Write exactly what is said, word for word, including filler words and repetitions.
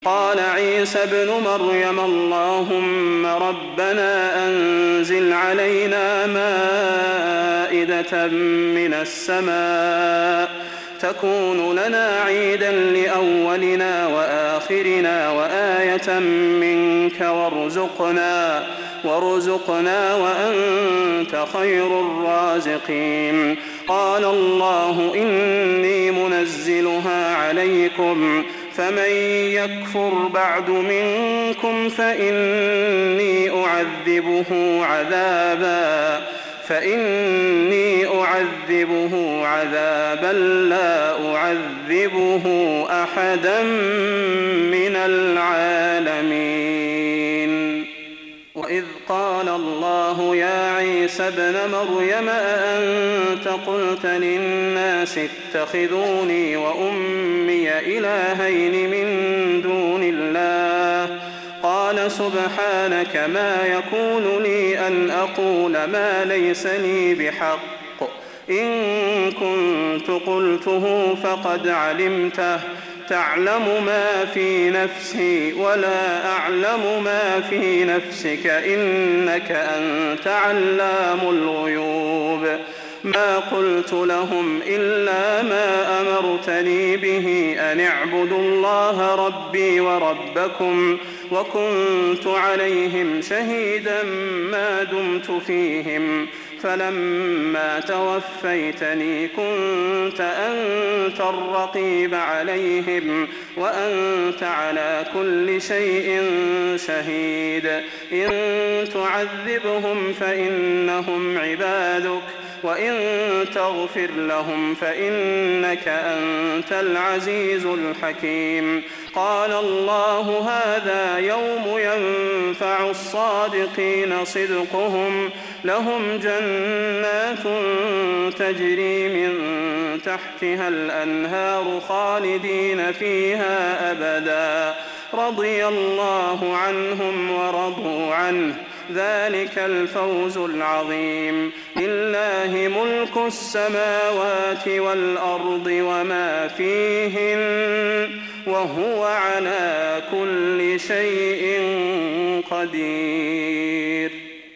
قال عيسى ابن مريم اللهم ربنا أنزل علينا مائدة من السماء تكون لنا عيدا لأولنا وآخرنا وآية منك وارزقنا وارزقنا وأنت خير الرازقين. قال الله إني منزلها عليكم فمن يكفر بعد منكم فإني أعذبه عذابا فإني أعذبه عذابا لا أعذبه أحدا من العالمين. وإذ قال الله يا عيسى ابن مريم أأنت قلت للناس اتخذوني وأمي إلهين من دون الله قال سبحانك ما يكون لي أن أقول ما ليس لي بحق إن كنت قلته فقد علمته تعلم ما في نفسي ولا أعلم ما في نفسك إنك أنت علام الغيوب. ما قلت لهم إلا ما أمرتني به أن اعبدوا الله ربي وربكم وكنت عليهم شهيدا ما دمت فيهم فلما توفيتني كنت أنت الرقيب عليهم وأنت على كل شيء شهيد. إن تعذبهم فإنهم عبادك وإن تغفر لهم فإنك أنت العزيز الحكيم. قال الله هذا يوم ينفع الصادقين صدقهم لهم جنات تجري من تحتها الأنهار خالدين فيها أبدا رضي الله عنهم ورضوا عنه ذلك الفوز العظيم. لله ملك السماوات والأرض وما فيهن وهو على كل شيء قدير.